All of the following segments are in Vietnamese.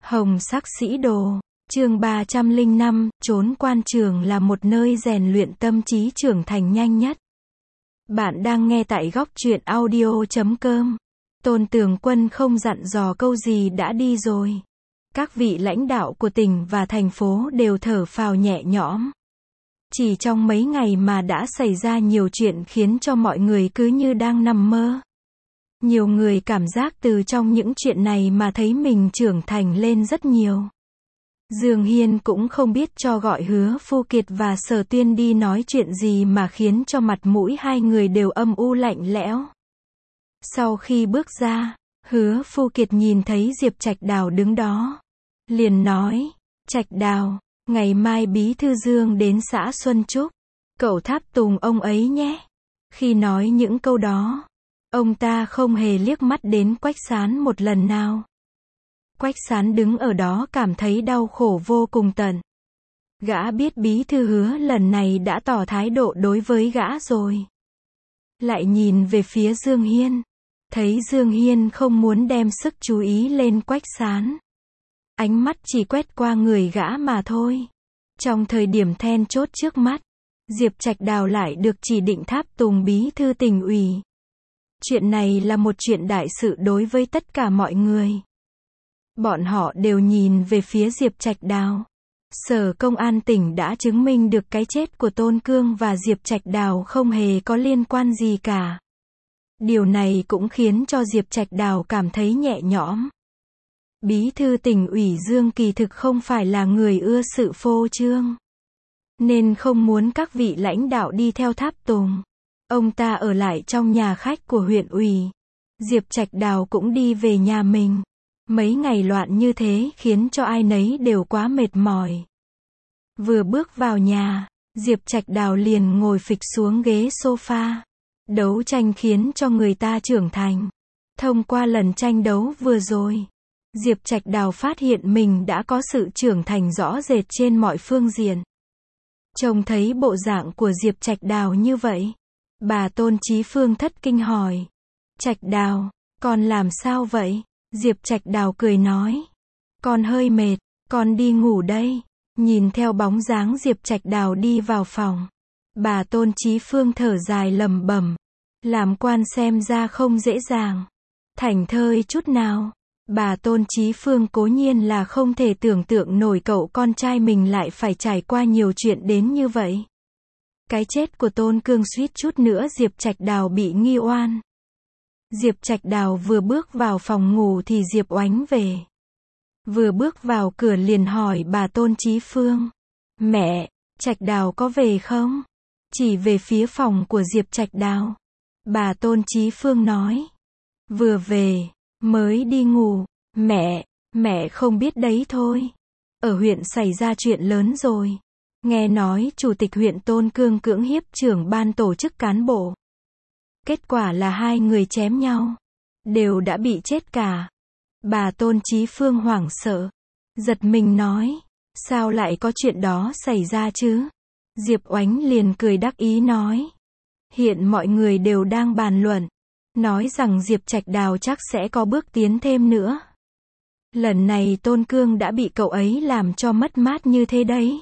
Hồng sắc sĩ đồ, chương 305, trốn quan trường là một nơi rèn luyện tâm trí trưởng thành nhanh nhất. Bạn đang nghe tại góc truyện audio.com. Tôn Tường Quân không dặn dò câu gì đã đi rồi. Các vị lãnh đạo của tỉnh và thành phố đều thở phào nhẹ nhõm. Chỉ trong mấy ngày mà đã xảy ra nhiều chuyện khiến cho mọi người cứ như đang nằm mơ. Nhiều người cảm giác từ trong những chuyện này mà thấy mình trưởng thành lên rất nhiều. Dương Hiên cũng không biết cho gọi Hứa Phu Kiệt và Sở Tuyên đi nói chuyện gì mà khiến cho mặt mũi hai người đều âm u lạnh lẽo. Sau khi bước ra, Hứa Phu Kiệt nhìn thấy Diệp Trạch Đào đứng đó. Liền nói, Trạch Đào, ngày mai Bí Thư Dương đến xã Xuân Trúc. Cậu tháp tùng ông ấy nhé. Khi nói những câu đó, ông ta không hề liếc mắt đến Quách Sán một lần nào. Quách Sán đứng ở đó cảm thấy đau khổ vô cùng tận. Gã biết Bí Thư Hứa lần này đã tỏ thái độ đối với gã rồi. Lại nhìn về phía Dương Hiên. Thấy Dương Hiên không muốn đem sức chú ý lên Quách Sán. Ánh mắt chỉ quét qua người gã mà thôi. Trong thời điểm then chốt trước mắt, Diệp Trạch Đào lại được chỉ định tháp tùng Bí Thư Tỉnh ủy. Chuyện này là một chuyện đại sự đối với tất cả mọi người. Bọn họ đều nhìn về phía Diệp Trạch Đào. Sở Công an tỉnh đã chứng minh được cái chết của Tôn Cương và Diệp Trạch Đào không hề có liên quan gì cả. Điều này cũng khiến cho Diệp Trạch Đào cảm thấy nhẹ nhõm. Bí thư tỉnh ủy Dương kỳ thực không phải là người ưa sự phô trương, nên không muốn các vị lãnh đạo đi theo tháp tùng. Ông ta ở lại trong nhà khách của huyện ủy. Diệp Trạch Đào cũng đi về nhà mình. Mấy ngày loạn như thế khiến cho ai nấy đều quá mệt mỏi. Vừa bước vào nhà, Diệp Trạch Đào liền ngồi phịch xuống ghế sofa. Đấu tranh khiến cho người ta trưởng thành. Thông qua lần tranh đấu vừa rồi, Diệp Trạch Đào phát hiện mình đã có sự trưởng thành rõ rệt trên mọi phương diện. Trông thấy bộ dạng của Diệp Trạch Đào như vậy, bà Tôn Chí Phương thất kinh hỏi. Trạch Đào, con làm sao vậy? Diệp Trạch Đào cười nói. Con hơi mệt, con đi ngủ đây. Nhìn theo bóng dáng Diệp Trạch Đào đi vào phòng, bà Tôn Chí Phương thở dài lẩm bẩm. Làm quan xem ra không dễ dàng. Thảnh thơi chút nào. Bà Tôn Chí Phương cố nhiên là không thể tưởng tượng nổi cậu con trai mình lại phải trải qua nhiều chuyện đến như vậy. Cái chết của Tôn Cương suýt chút nữa Diệp Trạch Đào bị nghi oan. Diệp Trạch Đào vừa bước vào phòng ngủ thì Diệp Oánh về. Vừa bước vào cửa liền hỏi bà Tôn Chí Phương. Mẹ, Trạch Đào có về không? Chỉ về phía phòng của Diệp Trạch Đào. Bà Tôn Chí Phương nói. Vừa về, mới đi ngủ. Mẹ không biết đấy thôi. Ở huyện xảy ra chuyện lớn rồi. Nghe nói Chủ tịch huyện Tôn Cương cưỡng hiếp trưởng ban tổ chức cán bộ. Kết quả là hai người chém nhau. Đều đã bị chết cả. Bà Tôn Chí Phương hoảng sợ. Giật mình nói. Sao lại có chuyện đó xảy ra chứ? Diệp Oánh liền cười đắc ý nói. Hiện mọi người đều đang bàn luận. Nói rằng Diệp Trạch Đào chắc sẽ có bước tiến thêm nữa. Lần này Tôn Cương đã bị cậu ấy làm cho mất mát như thế đấy.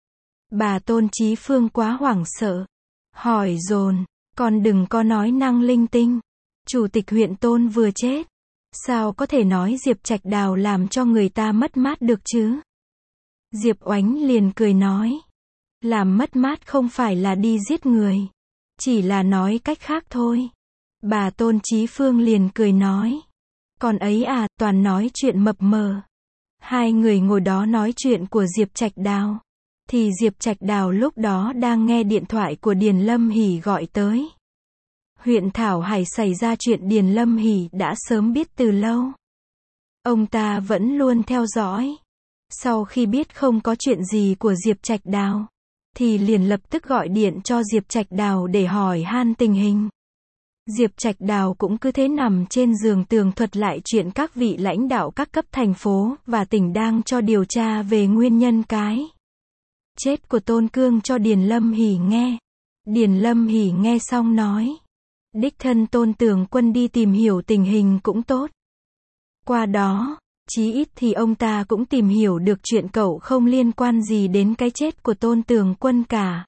Bà Tôn Chí Phương quá hoảng sợ. Hỏi dồn. Con đừng có nói năng linh tinh. Chủ tịch huyện Tôn vừa chết. Sao có thể nói Diệp Trạch Đào làm cho người ta mất mát được chứ? Diệp Oánh liền cười nói. Làm mất mát không phải là đi giết người. Chỉ là nói cách khác thôi. Bà Tôn Chí Phương liền cười nói. Con ấy à, toàn nói chuyện mập mờ. Hai người ngồi đó nói chuyện của Diệp Trạch Đào. Thì Diệp Trạch Đào lúc đó đang nghe điện thoại của Điền Lâm Hỷ gọi tới. Huyện Thảo Hải xảy ra chuyện Điền Lâm Hỷ đã sớm biết từ lâu. Ông ta vẫn luôn theo dõi. Sau khi biết không có chuyện gì của Diệp Trạch Đào, thì liền lập tức gọi điện cho Diệp Trạch Đào để hỏi han tình hình. Diệp Trạch Đào cũng cứ thế nằm trên giường tường thuật lại chuyện các vị lãnh đạo các cấp thành phố và tỉnh đang cho điều tra về nguyên nhân cái chết của Tôn Cương cho Điền Lâm Hỷ nghe. Điền Lâm Hỷ nghe xong nói. Đích thân Tôn Tường Quân đi tìm hiểu tình hình cũng tốt. Qua đó, Chí ít thì ông ta cũng tìm hiểu được chuyện cậu không liên quan gì đến cái chết của Tôn Tường Quân cả.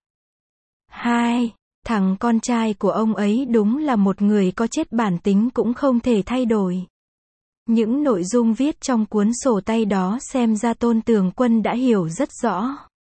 2. Thằng con trai của ông ấy đúng là một người có chết bản tính cũng không thể thay đổi. Những nội dung viết trong cuốn sổ tay đó xem ra Tôn Tường Quân đã hiểu rất rõ.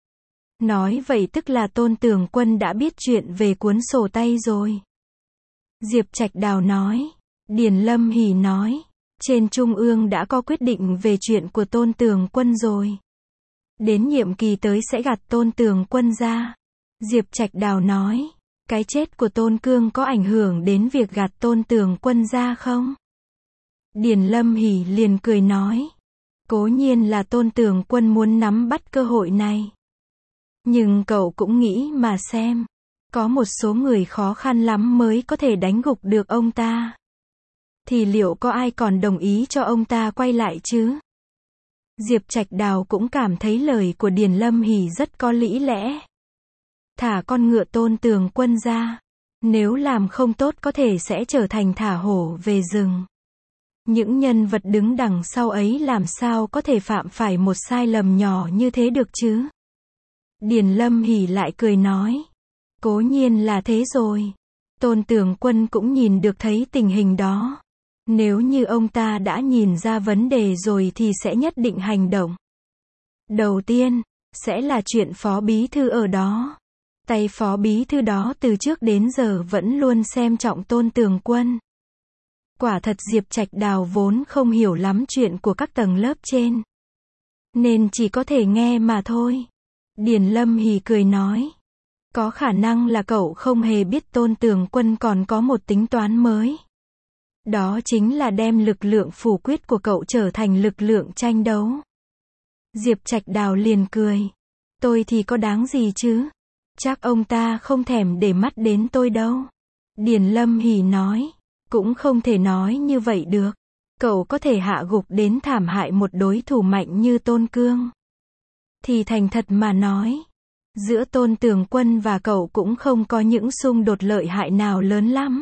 Nói vậy tức là Tôn Tường Quân đã biết chuyện về cuốn sổ tay rồi. Diệp Trạch Đào nói. Điền Lâm Hỷ nói. Trên Trung ương đã có quyết định về chuyện của Tôn Tường Quân rồi. Đến nhiệm kỳ tới sẽ gạt Tôn Tường Quân ra. Diệp Trạch Đào nói. Cái chết của Tôn Cương có ảnh hưởng đến việc gạt Tôn Tường Quân ra không? Điền Lâm Hỷ liền cười nói. Cố nhiên là Tôn Tường Quân muốn nắm bắt cơ hội này. Nhưng cậu cũng nghĩ mà xem. Có một số người khó khăn lắm mới có thể đánh gục được ông ta. Thì liệu có ai còn đồng ý cho ông ta quay lại chứ? Diệp Trạch Đào cũng cảm thấy lời của Điền Lâm Hỷ rất có lý lẽ. Thả con ngựa Tôn Tường Quân ra. Nếu làm không tốt có thể sẽ trở thành thả hổ về rừng. Những nhân vật đứng đằng sau ấy làm sao có thể phạm phải một sai lầm nhỏ như thế được chứ? Điền Lâm Hỷ lại cười nói. Cố nhiên là thế rồi. Tôn Tường Quân cũng nhìn được thấy tình hình đó. Nếu như ông ta đã nhìn ra vấn đề rồi thì sẽ nhất định hành động. Đầu tiên, sẽ là chuyện Phó Bí Thư ở đó. Tay Phó Bí Thư đó từ trước đến giờ vẫn luôn xem trọng Tôn Tường Quân. Quả thật Diệp Trạch Đào vốn không hiểu lắm chuyện của các tầng lớp trên. Nên chỉ có thể nghe mà thôi. Điền Lâm Hỷ cười nói. Có khả năng là cậu không hề biết Tôn Tường Quân còn có một tính toán mới. Đó chính là đem lực lượng phủ quyết của cậu trở thành lực lượng tranh đấu. Diệp Trạch Đào liền cười. Tôi thì có đáng gì chứ? Chắc ông ta không thèm để mắt đến tôi đâu. Điền Lâm Hỷ nói. Cũng không thể nói như vậy được. Cậu có thể hạ gục đến thảm hại một đối thủ mạnh như Tôn Cương. Thì thành thật mà nói. Giữa Tôn Tường Quân và cậu cũng không có những xung đột lợi hại nào lớn lắm.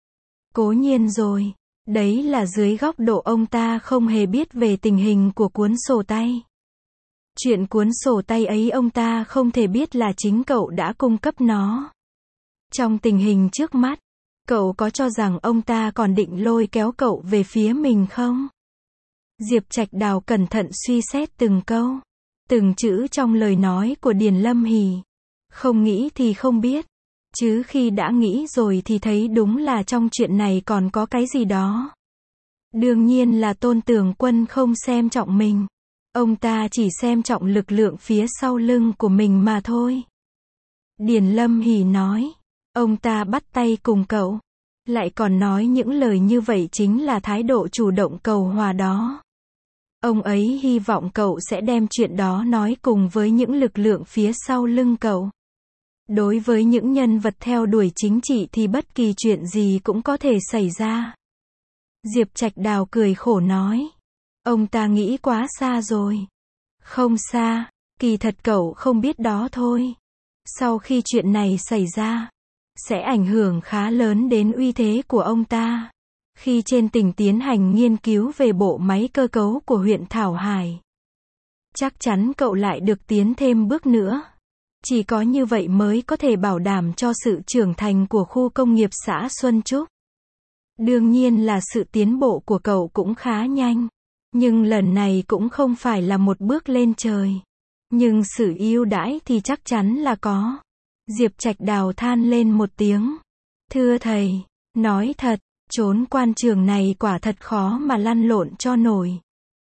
Cố nhiên rồi. Đấy là dưới góc độ ông ta không hề biết về tình hình của cuốn sổ tay. Chuyện cuốn sổ tay ấy ông ta không thể biết là chính cậu đã cung cấp nó. Trong tình hình trước mắt, cậu có cho rằng ông ta còn định lôi kéo cậu về phía mình không? Diệp Trạch Đào cẩn thận suy xét từng câu, từng chữ trong lời nói của Điền Lâm Hỷ. Không nghĩ thì không biết. Chứ khi đã nghĩ rồi thì thấy đúng là trong chuyện này còn có cái gì đó. Đương nhiên là Tôn Tường Quân không xem trọng mình. Ông ta chỉ xem trọng lực lượng phía sau lưng của mình mà thôi. Điền Lâm Hỷ nói. Ông ta bắt tay cùng cậu. Lại còn nói những lời như vậy chính là thái độ chủ động cầu hòa đó. Ông ấy hy vọng cậu sẽ đem chuyện đó nói cùng với những lực lượng phía sau lưng cậu. Đối với những nhân vật theo đuổi chính trị thì bất kỳ chuyện gì cũng có thể xảy ra. Diệp Trạch Đào cười khổ nói. Ông ta nghĩ quá xa rồi. Không xa, kỳ thật cậu không biết đó thôi. Sau khi chuyện này xảy ra, sẽ ảnh hưởng khá lớn đến uy thế của ông ta. Khi trên tỉnh tiến hành nghiên cứu về bộ máy cơ cấu của huyện Thảo Hải, chắc chắn cậu lại được tiến thêm bước nữa. Chỉ có như vậy mới có thể bảo đảm cho sự trưởng thành của khu công nghiệp xã Xuân Trúc. Đương nhiên là sự tiến bộ của cậu cũng khá nhanh. Nhưng lần này cũng không phải là một bước lên trời. Nhưng sự ưu đãi thì chắc chắn là có. Diệp Trạch Đào than lên một tiếng. Thưa thầy, nói thật, chốn quan trường này quả thật khó mà lăn lộn cho nổi.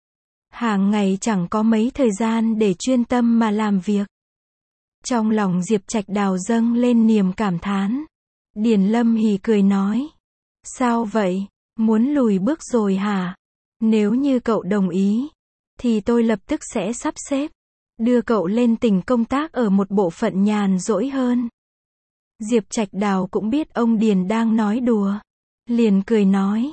Hàng ngày chẳng có mấy thời gian để chuyên tâm mà làm việc. Trong lòng Diệp Trạch Đào dâng lên niềm cảm thán. Điền Lâm Hỷ cười nói. Sao vậy, muốn lùi bước rồi hả? Nếu như cậu đồng ý, thì tôi lập tức sẽ sắp xếp, đưa cậu lên tỉnh công tác ở một bộ phận nhàn rỗi hơn. Diệp Trạch Đào cũng biết ông Điền đang nói đùa. Liền cười nói.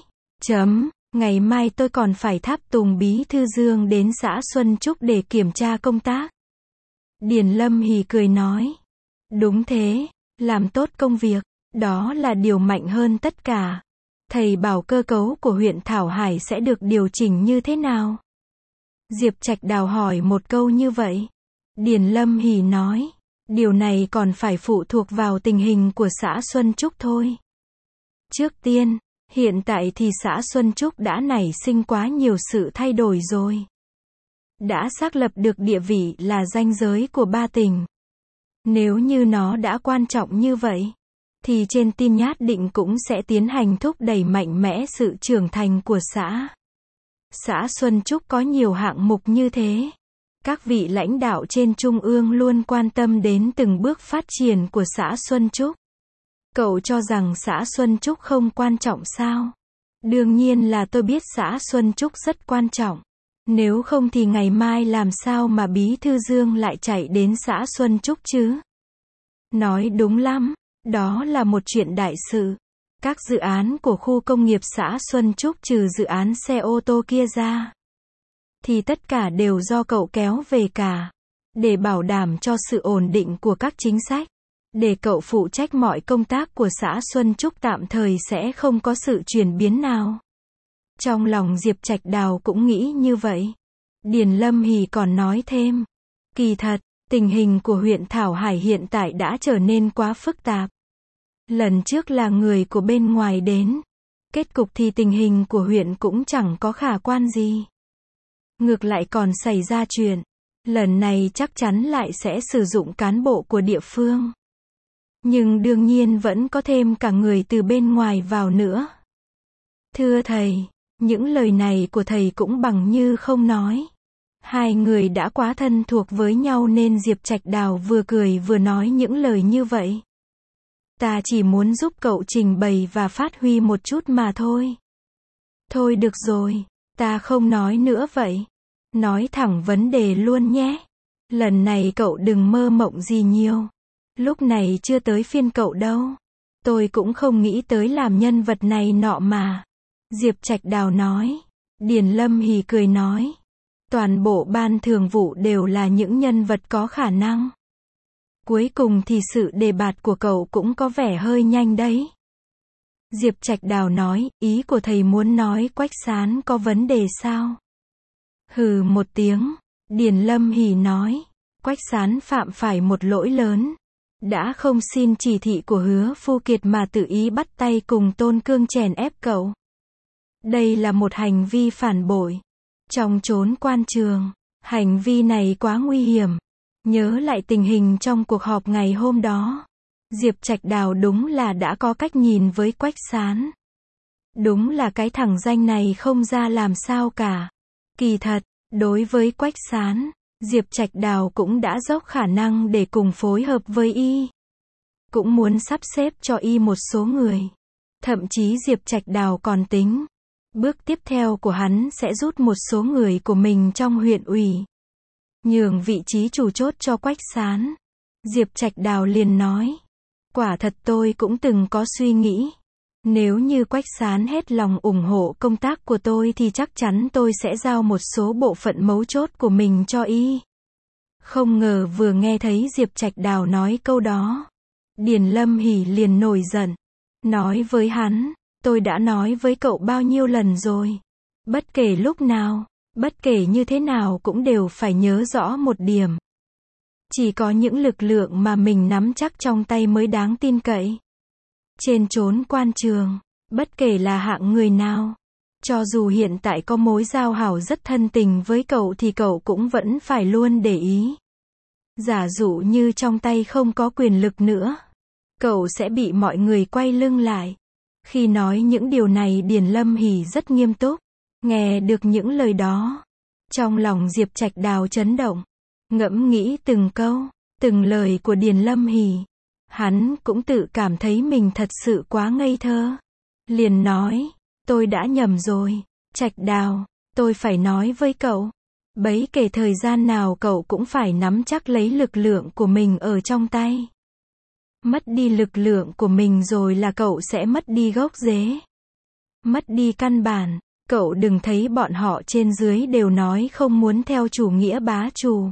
Ngày mai tôi còn phải tháp tùng Bí Thư Dương đến xã Xuân Trúc để kiểm tra công tác. Điền Lâm Hỷ cười nói. Đúng thế, làm tốt công việc, đó là điều mạnh hơn tất cả. Thầy bảo cơ cấu của huyện Thảo Hải sẽ được điều chỉnh như thế nào? Diệp Trạch Đào hỏi một câu như vậy. Điền Lâm Hỷ nói, điều này còn phải phụ thuộc vào tình hình của xã Xuân Trúc thôi. Trước tiên, hiện tại thì xã Xuân Trúc đã nảy sinh quá nhiều sự thay đổi rồi. Đã xác lập được địa vị là ranh giới của ba tỉnh. Nếu như nó đã quan trọng như vậy, thì trên tin nhát định cũng sẽ tiến hành thúc đẩy mạnh mẽ sự trưởng thành của xã. Xã Xuân Trúc có nhiều hạng mục như thế. Các vị lãnh đạo trên trung ương luôn quan tâm đến từng bước phát triển của xã Xuân Trúc. Cậu cho rằng xã Xuân Trúc không quan trọng sao? Đương nhiên là tôi biết xã Xuân Trúc rất quan trọng. Nếu không thì ngày mai làm sao mà Bí thư Dương lại chạy đến xã Xuân Trúc chứ? Nói đúng lắm, đó là một chuyện đại sự. Các dự án của khu công nghiệp xã Xuân Trúc trừ dự án xe ô tô kia ra, thì tất cả đều do cậu kéo về cả. Để bảo đảm cho sự ổn định của các chính sách, để cậu phụ trách mọi công tác của xã Xuân Trúc tạm thời sẽ không có sự chuyển biến nào. Trong lòng Diệp Trạch Đào cũng nghĩ như vậy. Điền Lâm Hỷ còn nói thêm, kỳ thật, tình hình của huyện Thảo Hải hiện tại đã trở nên quá phức tạp. Lần trước là người của bên ngoài đến. Kết cục thì tình hình của huyện cũng chẳng có khả quan gì. Ngược lại còn xảy ra chuyện. Lần này chắc chắn lại sẽ sử dụng cán bộ của địa phương. Nhưng đương nhiên vẫn có thêm cả người từ bên ngoài vào nữa. Thưa thầy, những lời này của thầy cũng bằng như không nói. Hai người đã quá thân thuộc với nhau nên Diệp Trạch Đào vừa cười vừa nói những lời như vậy. Ta chỉ muốn giúp cậu trình bày và phát huy một chút mà thôi. Thôi được rồi, ta không nói nữa vậy. Nói thẳng vấn đề luôn nhé. Lần này cậu đừng mơ mộng gì nhiều. Lúc này chưa tới phiên cậu đâu. Tôi cũng không nghĩ tới làm nhân vật này nọ mà. Diệp Trạch Đào nói. Điền Lâm Hỷ cười nói. Toàn bộ ban thường vụ đều là những nhân vật có khả năng. Cuối cùng thì sự đề bạt của cậu cũng có vẻ hơi nhanh đấy. Diệp Trạch Đào nói, ý của thầy muốn nói Quách Sán có vấn đề sao? Hừ một tiếng, Điền Lâm Hỷ nói, Quách Sán phạm phải một lỗi lớn. Đã không xin chỉ thị của Hứa Phu Kiệt mà tự ý bắt tay cùng Tôn Cương chèn ép cậu. Đây là một hành vi phản bội. Trong chốn quan trường, hành vi này quá nguy hiểm. Nhớ lại tình hình trong cuộc họp ngày hôm đó. Diệp Trạch Đào đúng là đã có cách nhìn với Quách Sán. Đúng là cái thằng danh này không ra làm sao cả. Kỳ thật, đối với Quách Sán, Diệp Trạch Đào cũng đã dốc khả năng để cùng phối hợp với y. Cũng muốn sắp xếp cho y một số người. Thậm chí Diệp Trạch Đào còn tính. Bước tiếp theo của hắn sẽ rút một số người của mình trong huyện ủy. Nhường vị trí chủ chốt cho Quách Sán. Diệp Trạch Đào liền nói. Quả thật tôi cũng từng có suy nghĩ. Nếu như Quách Sán hết lòng ủng hộ công tác của tôi thì chắc chắn tôi sẽ giao một số bộ phận mấu chốt của mình cho y. Không ngờ vừa nghe thấy Diệp Trạch Đào nói câu đó. Điền Lâm Hỷ liền nổi giận. Nói với hắn, tôi đã nói với cậu bao nhiêu lần rồi. Bất kể lúc nào, bất kể như thế nào cũng đều phải nhớ rõ một điểm. Chỉ có những lực lượng mà mình nắm chắc trong tay mới đáng tin cậy. Trên chốn quan trường, bất kể là hạng người nào, cho dù hiện tại có mối giao hảo rất thân tình với cậu thì cậu cũng vẫn phải luôn để ý. Giả dụ như trong tay không có quyền lực nữa, cậu sẽ bị mọi người quay lưng lại. Khi nói những điều này Điền Lâm Hỷ rất nghiêm túc. Nghe được những lời đó, trong lòng Diệp Trạch Đào chấn động. Ngẫm nghĩ từng câu, từng lời của Điền Lâm Hỷ. Hắn cũng tự cảm thấy mình thật sự quá ngây thơ. Liền nói, tôi đã nhầm rồi. Trạch Đào, tôi phải nói với cậu. Bấy kể thời gian nào cậu cũng phải nắm chắc lấy lực lượng của mình ở trong tay. Mất đi lực lượng của mình rồi là cậu sẽ mất đi gốc rễ. Mất đi căn bản. Cậu đừng thấy bọn họ trên dưới đều nói không muốn theo chủ nghĩa bá chủ.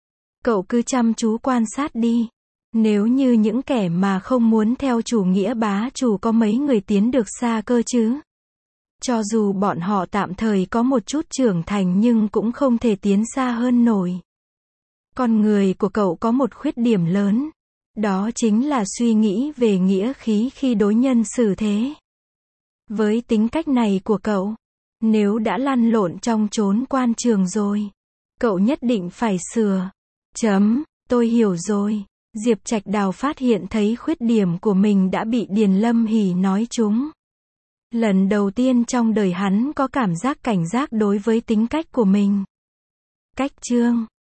Cậu cứ chăm chú quan sát đi. Nếu như những kẻ mà không muốn theo chủ nghĩa bá chủ có mấy người tiến được xa cơ chứ? Cho dù bọn họ tạm thời có một chút trưởng thành nhưng cũng không thể tiến xa hơn nổi. Con người của cậu có một khuyết điểm lớn. Đó chính là suy nghĩ về nghĩa khí khi đối nhân xử thế. Với tính cách này của cậu, nếu đã lăn lộn trong chốn quan trường rồi, cậu nhất định phải sửa. Tôi hiểu rồi. Diệp Trạch Đào phát hiện thấy khuyết điểm của mình đã bị Điền Lâm Hỷ nói trúng. Lần đầu tiên trong đời hắn có cảm giác cảnh giác đối với tính cách của mình. Cách chương